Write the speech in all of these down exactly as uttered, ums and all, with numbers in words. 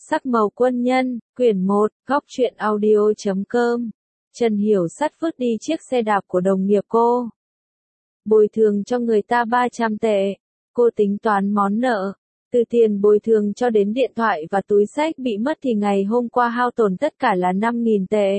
Sắc màu quân nhân, quyển một, góc truyện audio chấm com. Trần Hiểu Sắt vứt đi chiếc xe đạp của đồng nghiệp cô. Bồi thường cho người ta ba trăm tệ. Cô tính toán món nợ. Từ tiền bồi thường cho đến điện thoại và túi xách bị mất thì ngày hôm qua hao tổn tất cả là năm nghìn tệ.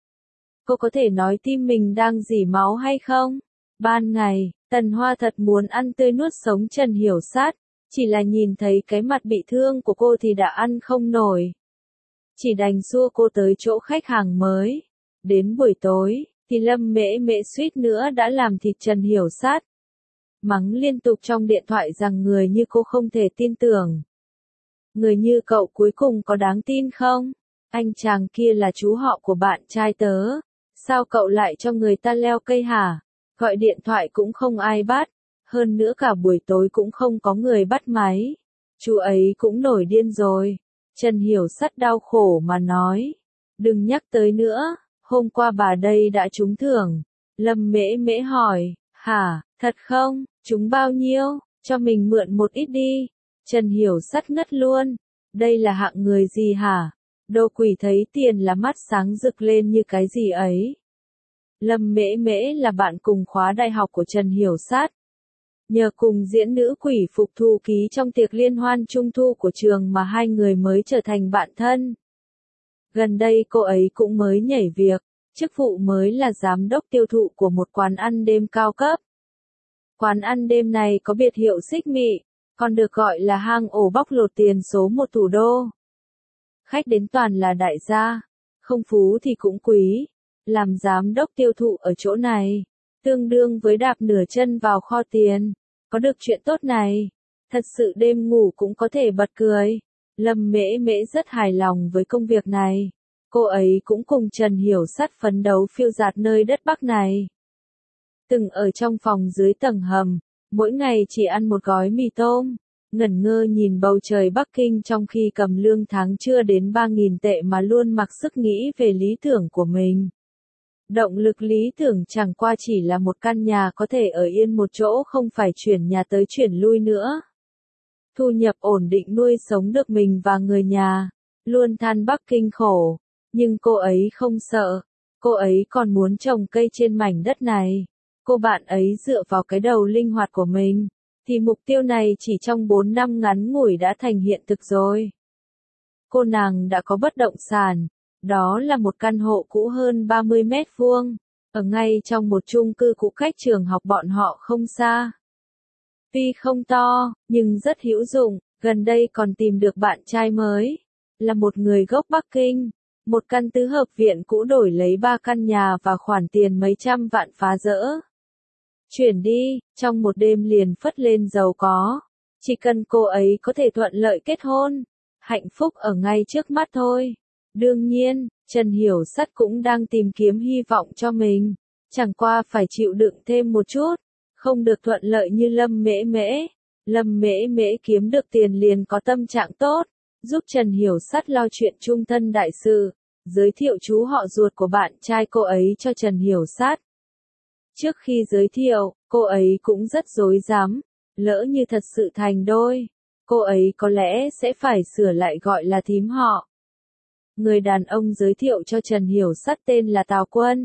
Cô có thể nói tim mình đang rỉ máu hay không? Ban ngày, Tần Hoa thật muốn ăn tươi nuốt sống Trần Hiểu Sắt. Chỉ là nhìn thấy cái mặt bị thương của cô thì đã ăn không nổi. Chỉ đành xua cô tới chỗ khách hàng mới. Đến buổi tối, thì Lâm Mễ Mễ suýt nữa đã làm thịt Trần Hiểu Sắt. Mắng liên tục trong điện thoại rằng người như cô không thể tin tưởng. Người như cậu cuối cùng có đáng tin không? Anh chàng kia là chú họ của bạn trai tớ. Sao cậu lại cho người ta leo cây hả? Gọi điện thoại cũng không ai bắt. Hơn nữa cả buổi tối cũng không có người bắt máy. Chú ấy cũng nổi điên rồi. Trần Hiểu Sắt đau khổ mà nói. Đừng nhắc tới nữa, hôm qua bà đây đã trúng thưởng. Lâm Mễ Mễ hỏi, hả, thật không, trúng bao nhiêu, cho mình mượn một ít đi. Trần Hiểu Sắt ngất luôn. Đây là hạng người gì hả? Đồ quỷ thấy tiền là mắt sáng rực lên như cái gì ấy. Lâm Mễ Mễ là bạn cùng khóa đại học của Trần Hiểu Sắt. Nhờ cùng diễn nữ quỷ Phục Thu Ký trong tiệc liên hoan trung thu của trường mà hai người mới trở thành bạn thân. Gần đây cô ấy cũng mới nhảy việc, chức vụ mới là giám đốc tiêu thụ của một quán ăn đêm cao cấp. Quán ăn đêm này có biệt hiệu xích mị, còn được gọi là hang ổ bóc lột tiền số một thủ đô. Khách đến toàn là đại gia, không phú thì cũng quý. Làm giám đốc tiêu thụ ở chỗ này, tương đương với đạp nửa chân vào kho tiền. Có được chuyện tốt này, thật sự đêm ngủ cũng có thể bật cười. Lâm Mễ Mễ rất hài lòng với công việc này. Cô ấy cũng cùng Trần Hiểu Sắt phấn đấu phiêu dạt nơi đất Bắc này. Từng ở trong phòng dưới tầng hầm, mỗi ngày chỉ ăn một gói mì tôm, ngẩn ngơ nhìn bầu trời Bắc Kinh trong khi cầm lương tháng chưa đến ba nghìn tệ mà luôn mặc sức nghĩ về lý tưởng của mình. Động lực lý tưởng chẳng qua chỉ là một căn nhà có thể ở yên một chỗ, không phải chuyển nhà tới chuyển lui nữa. Thu nhập ổn định nuôi sống được mình và người nhà. Luôn than Bắc Kinh khổ. Nhưng cô ấy không sợ. Cô ấy còn muốn trồng cây trên mảnh đất này. Cô bạn ấy dựa vào cái đầu linh hoạt của mình. Thì mục tiêu này chỉ trong bốn năm ngắn ngủi đã thành hiện thực rồi. Cô nàng đã có bất động sản. Đó là một căn hộ cũ hơn ba mươi mét vuông, ở ngay trong một chung cư cũ cách trường học bọn họ không xa. Tuy không to, nhưng rất hữu dụng, gần đây còn tìm được bạn trai mới, là một người gốc Bắc Kinh. Một căn tứ hợp viện cũ đổi lấy ba căn nhà và khoản tiền mấy trăm vạn phá rỡ. Chuyển đi, trong một đêm liền phất lên giàu có. Chỉ cần cô ấy có thể thuận lợi kết hôn, hạnh phúc ở ngay trước mắt thôi. Đương nhiên, Trần Hiểu Sắt cũng đang tìm kiếm hy vọng cho mình. Chẳng qua phải chịu đựng thêm một chút. Không được thuận lợi như Lâm Mễ Mễ. Lâm Mễ Mễ kiếm được tiền liền có tâm trạng tốt. Giúp Trần Hiểu Sắt lo chuyện chung thân đại sự. Giới thiệu chú họ ruột của bạn trai cô ấy cho Trần Hiểu Sắt. Trước khi giới thiệu, cô ấy cũng rất rối rắm. Lỡ như thật sự thành đôi, cô ấy có lẽ sẽ phải sửa lại gọi là thím họ. Người đàn ông giới thiệu cho Trần Hiểu Sắt tên là Tào Quân.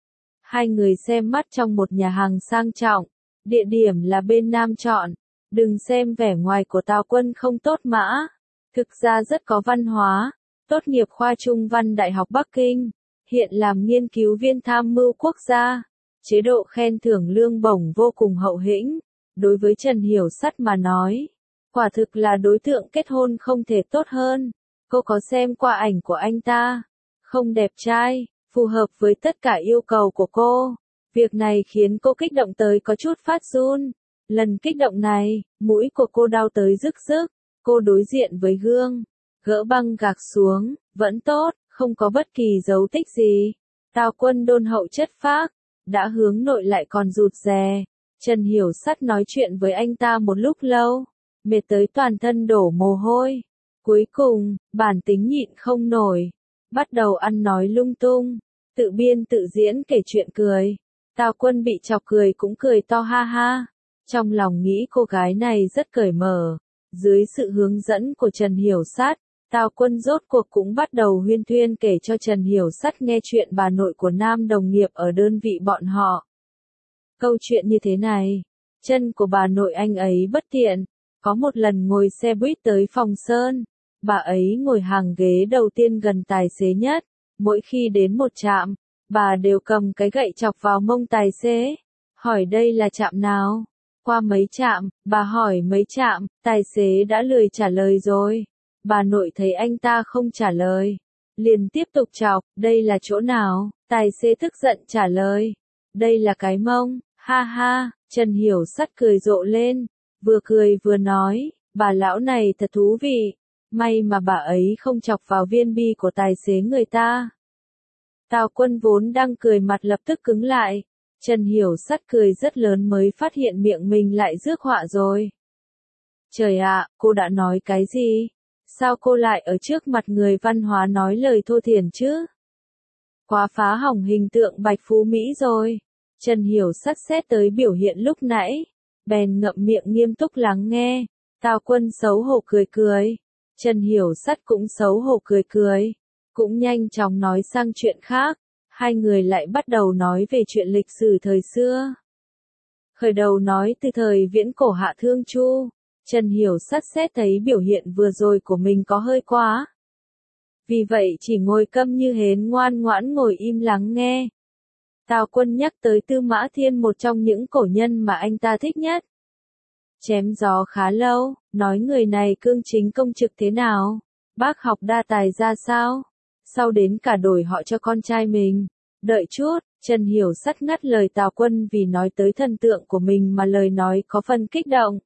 Hai người xem mắt trong một nhà hàng sang trọng. Địa điểm là bên Nam chọn. Đừng xem vẻ ngoài của Tào Quân không tốt mã. Thực ra rất có văn hóa. Tốt nghiệp khoa Trung văn Đại học Bắc Kinh. Hiện làm nghiên cứu viên tham mưu quốc gia. Chế độ khen thưởng lương bổng vô cùng hậu hĩnh. Đối với Trần Hiểu Sắt mà nói, quả thực là đối tượng kết hôn không thể tốt hơn. Cô có xem qua ảnh của anh ta. Không đẹp trai, phù hợp với tất cả yêu cầu của cô. Việc này khiến cô kích động tới có chút phát run. Lần kích động này, mũi của cô đau tới rức rức. Cô đối diện với gương, gỡ băng gạc xuống, vẫn tốt, không có bất kỳ dấu tích gì. Tào Quân đôn hậu chất phác, đã hướng nội lại còn rụt rè. Trần Hiểu Sắt nói chuyện với anh ta một lúc lâu, mệt tới toàn thân đổ mồ hôi. Cuối cùng, bản tính nhịn không nổi, bắt đầu ăn nói lung tung, tự biên tự diễn kể chuyện cười. Tào Quân bị chọc cười cũng cười to ha ha. Trong lòng nghĩ cô gái này rất cởi mở. Dưới sự hướng dẫn của Trần Hiểu Sắt, Tào Quân rốt cuộc cũng bắt đầu huyên thuyên kể cho Trần Hiểu Sắt nghe chuyện bà nội của nam đồng nghiệp ở đơn vị bọn họ. Câu chuyện như thế này, chân của bà nội anh ấy bất tiện, có một lần ngồi xe buýt tới Phòng Sơn, bà ấy ngồi hàng ghế đầu tiên gần tài xế nhất, mỗi khi đến một trạm, bà đều cầm cái gậy chọc vào mông tài xế, hỏi đây là trạm nào, qua mấy trạm, bà hỏi mấy trạm, tài xế đã lười trả lời rồi, bà nội thấy anh ta không trả lời, liền tiếp tục chọc, đây là chỗ nào, tài xế tức giận trả lời, đây là cái mông, ha ha, Trần Hiểu Sắt cười rộ lên, vừa cười vừa nói, bà lão này thật thú vị, may mà bà ấy không chọc vào viên bi của tài xế người ta. Tào Quân vốn đang cười mặt lập tức cứng lại, Trần Hiểu Sắt cười rất lớn mới phát hiện miệng mình lại rước họa rồi. Trời ạ, cô đã nói cái gì? Sao cô lại ở trước mặt người văn hóa nói lời thô thiển chứ? Quá phá hỏng hình tượng Bạch Phú Mỹ rồi. Trần Hiểu Sắt xét tới biểu hiện lúc nãy, bèn ngậm miệng nghiêm túc lắng nghe. Tào Quân xấu hổ cười cười. Trần Hiểu Sắt cũng xấu hổ cười cười. Cũng nhanh chóng nói sang chuyện khác. Hai người lại bắt đầu nói về chuyện lịch sử thời xưa. Khởi đầu nói từ thời viễn cổ Hạ Thương Chu. Trần Hiểu Sắt xét thấy biểu hiện vừa rồi của mình có hơi quá. Vì vậy chỉ ngồi câm như hến ngoan ngoãn ngồi im lắng nghe. Tào Quân nhắc tới Tư Mã Thiên, một trong những cổ nhân mà anh ta thích nhất. Chém gió khá lâu, nói người này cương chính công trực thế nào, bác học đa tài ra sao, sau đến cả đổi họ cho con trai mình. Đợi chút, Trần Hiểu Sắt ngắt lời Tào Quân vì nói tới thần tượng của mình mà lời nói có phần kích động.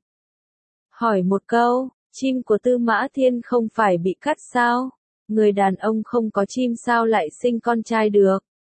Hỏi một câu, chim của Tư Mã Thiên không phải bị cắt sao? Người đàn ông không có chim sao lại sinh con trai được?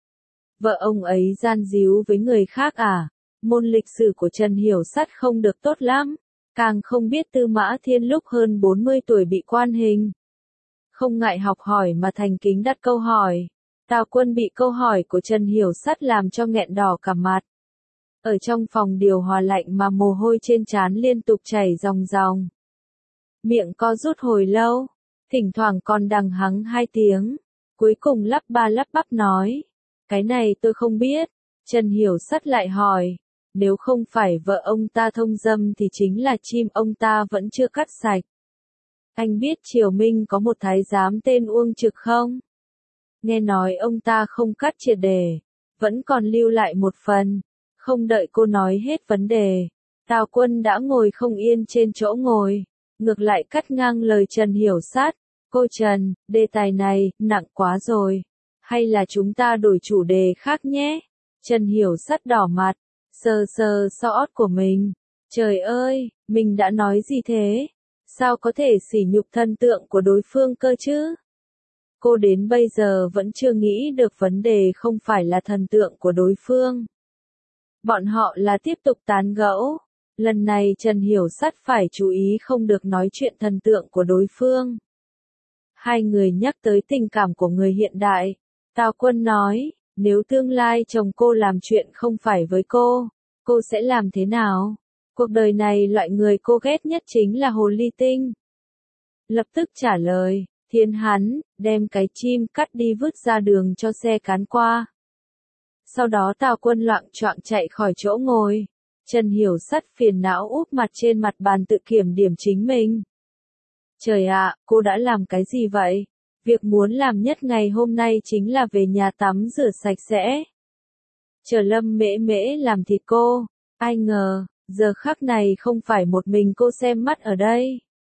Vợ ông ấy gian díu với người khác à? Môn lịch sử của Trần Hiểu Sắt không được tốt lắm, càng không biết Tư Mã Thiên lúc hơn bốn mươi tuổi bị quan hình. Không ngại học hỏi mà thành kính đặt câu hỏi. Tào Quân bị câu hỏi của Trần Hiểu Sắt làm cho nghẹn đỏ cả mặt. Ở trong phòng điều hòa lạnh mà mồ hôi trên trán liên tục chảy ròng ròng. Miệng co rút hồi lâu, thỉnh thoảng còn đằng hắng hai tiếng, cuối cùng lắp ba lắp bắp nói. Cái này tôi không biết. Trần Hiểu Sắt lại hỏi, nếu không phải vợ ông ta thông dâm thì chính là chim ông ta vẫn chưa cắt sạch. Anh biết Triều Minh có một thái giám tên Uông Trực không? Nghe nói ông ta không cắt triệt để, vẫn còn lưu lại một phần. Không đợi cô nói hết vấn đề, Tào Quân đã ngồi không yên trên chỗ ngồi, ngược lại cắt ngang lời Trần Hiểu Sắt. Cô Trần, đề tài này, nặng quá rồi. Hay là chúng ta đổi chủ đề khác nhé? Trần Hiểu Sắt đỏ mặt, sờ sờ so ót của mình. Trời ơi, mình đã nói gì thế? Sao có thể sỉ nhục thần tượng của đối phương cơ chứ? Cô đến bây giờ vẫn chưa nghĩ được vấn đề không phải là thần tượng của đối phương. Bọn họ là tiếp tục tán gẫu. Lần này Trần Hiểu Sắt phải chú ý không được nói chuyện thần tượng của đối phương. Hai người nhắc tới tình cảm của người hiện đại. Tào Quân nói, nếu tương lai chồng cô làm chuyện không phải với cô, cô sẽ làm thế nào? Cuộc đời này loại người cô ghét nhất chính là hồ ly tinh. Lập tức trả lời, thiên hắn, đem cái chim cắt đi vứt ra đường cho xe cán qua. Sau đó Tào Quân loạng choạng chạy khỏi chỗ ngồi. Trần Hiểu Sắt phiền não úp mặt trên mặt bàn tự kiểm điểm chính mình. Trời ạ, cô đã làm cái gì vậy? Việc muốn làm nhất ngày hôm nay chính là về nhà tắm rửa sạch sẽ. Chờ Lâm Mễ Mễ làm thịt cô. Ai ngờ, giờ khắc này không phải một mình cô xem mắt ở đây.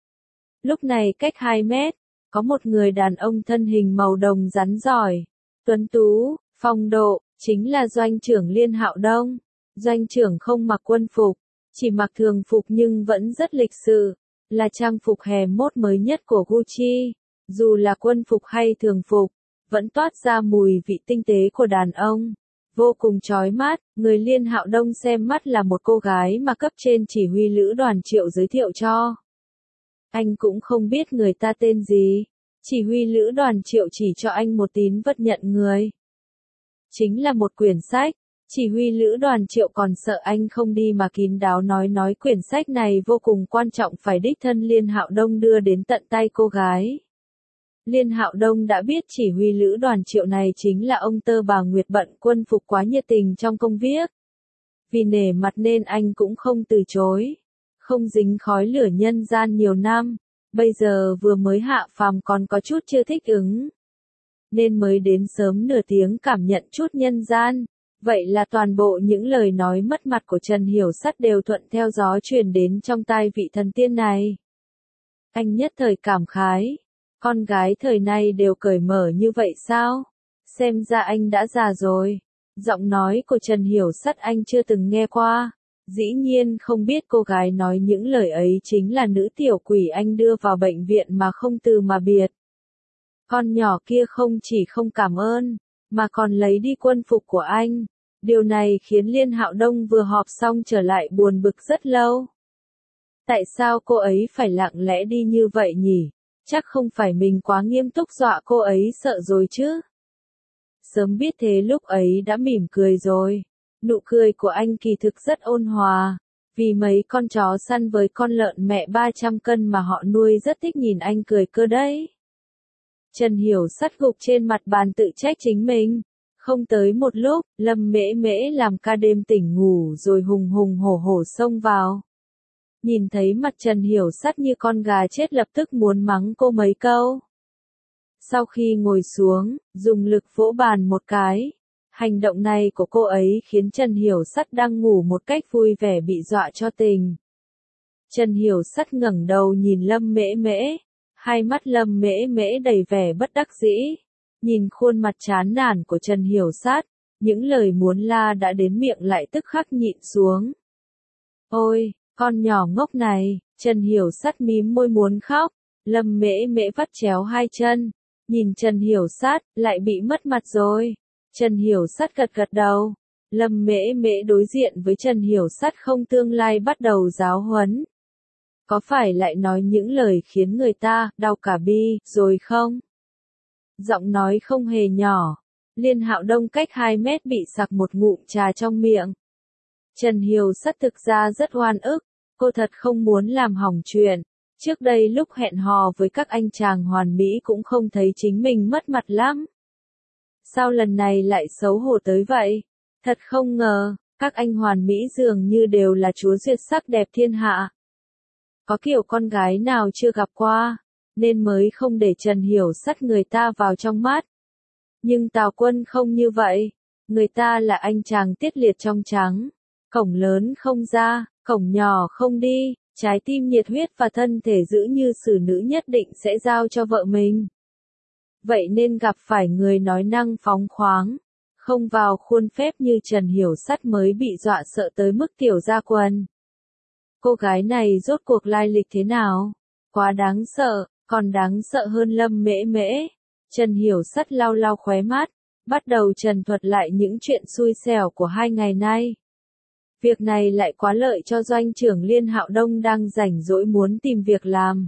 Lúc này cách hai mét, có một người đàn ông thân hình màu đồng rắn giỏi, tuấn tú, phong độ, chính là doanh trưởng Liên Hạo Đông. Doanh trưởng không mặc quân phục, chỉ mặc thường phục nhưng vẫn rất lịch sự, là trang phục hè mốt mới nhất của Gucci. Dù là quân phục hay thường phục, vẫn toát ra mùi vị tinh tế của đàn ông. Vô cùng chói mắt, người Liên Hạo Đông xem mắt là một cô gái mà cấp trên chỉ huy lữ đoàn Triệu giới thiệu cho. Anh cũng không biết người ta tên gì, chỉ huy lữ đoàn Triệu chỉ cho anh một tín vật nhận người. Chính là một quyển sách, chỉ huy lữ đoàn Triệu còn sợ anh không đi mà kín đáo nói nói quyển sách này vô cùng quan trọng phải đích thân Liên Hạo Đông đưa đến tận tay cô gái. Liên Hạo Đông đã biết chỉ huy lữ đoàn Triệu này chính là ông Tơ Bà Nguyệt bận quân phục quá nhiệt tình trong công việc. Vì nể mặt nên anh cũng không từ chối. Không dính khói lửa nhân gian nhiều năm, bây giờ vừa mới hạ phàm còn có chút chưa thích ứng. Nên mới đến sớm nửa tiếng cảm nhận chút nhân gian. Vậy là toàn bộ những lời nói mất mặt của Trần Hiểu Sắt đều thuận theo gió truyền đến trong tai vị thần tiên này. Anh nhất thời cảm khái. Con gái thời nay đều cởi mở như vậy sao? Xem ra anh đã già rồi. Giọng nói của Trần Hiểu Sắt anh chưa từng nghe qua. Dĩ nhiên không biết cô gái nói những lời ấy chính là nữ tiểu quỷ anh đưa vào bệnh viện mà không từ mà biệt. Con nhỏ kia không chỉ không cảm ơn, mà còn lấy đi quân phục của anh. Điều này khiến Liên Hạo Đông vừa họp xong trở lại buồn bực rất lâu. Tại sao cô ấy phải lặng lẽ đi như vậy nhỉ? Chắc không phải mình quá nghiêm túc dọa cô ấy sợ rồi chứ? Sớm biết thế lúc ấy đã mỉm cười rồi. Nụ cười của anh kỳ thực rất ôn hòa. Vì mấy con chó săn với con lợn mẹ ba trăm cân mà họ nuôi rất thích nhìn anh cười cơ đấy. Trần Hiểu Sắt gục trên mặt bàn tự trách chính mình. Không tới một lúc, Lâm Mễ Mễ làm ca đêm tỉnh ngủ rồi hùng hùng hổ hổ xông vào. Nhìn thấy mặt Trần Hiểu Sắt như con gà chết lập tức muốn mắng cô mấy câu. Sau khi ngồi xuống, dùng lực vỗ bàn một cái. Hành động này của cô ấy khiến Trần Hiểu Sắt đang ngủ một cách vui vẻ bị dọa cho tỉnh. Trần Hiểu Sắt ngẩng đầu nhìn Lâm Mễ Mễ. Hai mắt Lâm Mễ Mễ đầy vẻ bất đắc dĩ. Nhìn khuôn mặt chán nản của Trần Hiểu Sắt, những lời muốn la đã đến miệng lại tức khắc nhịn xuống. Ôi, con nhỏ ngốc này, Trần Hiểu Sắt mím môi muốn khóc. Lâm Mễ Mễ vắt chéo hai chân, nhìn Trần Hiểu Sắt, lại bị mất mặt rồi. Trần Hiểu Sắt gật gật đầu. Lâm Mễ Mễ đối diện với Trần Hiểu Sắt không tương lai bắt đầu giáo huấn. Có phải lại nói những lời khiến người ta đau cả bi rồi không? Giọng nói không hề nhỏ. Liên Hạo Đông cách hai mét bị sặc một ngụm trà trong miệng. Trần Hiểu Sắt thực ra rất oan ức. Cô thật không muốn làm hỏng chuyện. Trước đây lúc hẹn hò với các anh chàng hoàn mỹ cũng không thấy chính mình mất mặt lắm. Sao lần này lại xấu hổ tới vậy? Thật không ngờ, các anh hoàn mỹ dường như đều là chúa duyệt sắc đẹp thiên hạ. Có kiểu con gái nào chưa gặp qua, nên mới không để Trần Hiểu Sắt người ta vào trong mắt. Nhưng Tào Quân không như vậy. Người ta là anh chàng tiết liệt trong trắng. Cổng lớn không ra, cổng nhỏ không đi, trái tim nhiệt huyết và thân thể giữ như xử nữ nhất định sẽ giao cho vợ mình. Vậy nên gặp phải người nói năng phóng khoáng, không vào khuôn phép như Trần Hiểu Sắt mới bị dọa sợ tới mức tiểu ra quần. Cô gái này rốt cuộc lai lịch thế nào? Quá đáng sợ, còn đáng sợ hơn Lâm Mễ Mễ. Trần Hiểu Sắt lau lau khóe mắt, bắt đầu trần thuật lại những chuyện xui xẻo của hai ngày nay. Việc này lại quá lợi cho doanh trưởng Liên Hạo Đông đang rảnh rỗi muốn tìm việc làm.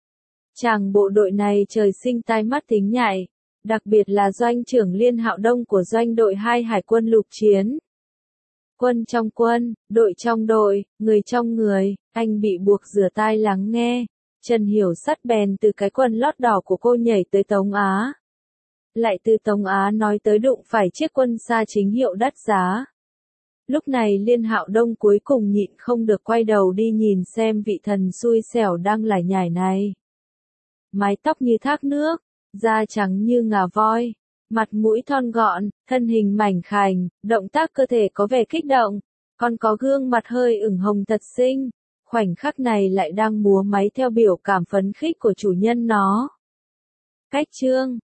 Chàng bộ đội này trời sinh tai mắt thính nhạy, đặc biệt là doanh trưởng Liên Hạo Đông của doanh đội hai Hải quân lục chiến. Quân trong quân, đội trong đội, người trong người, anh bị buộc rửa tai lắng nghe. Trần Hiểu Sắt bèn từ cái quần lót đỏ của cô nhảy tới Tống Á. Lại từ Tống Á nói tới đụng phải chiếc quân xa chính hiệu đắt giá. Lúc này Liên Hạo Đông cuối cùng nhịn không được quay đầu đi nhìn xem vị thần xui xẻo đang lải nhải này. Mái tóc như thác nước, da trắng như ngà voi, mặt mũi thon gọn, thân hình mảnh khảnh, động tác cơ thể có vẻ kích động, còn có gương mặt hơi ửng hồng thật xinh. Khoảnh khắc này lại đang múa máy theo biểu cảm phấn khích của chủ nhân nó. Cách chương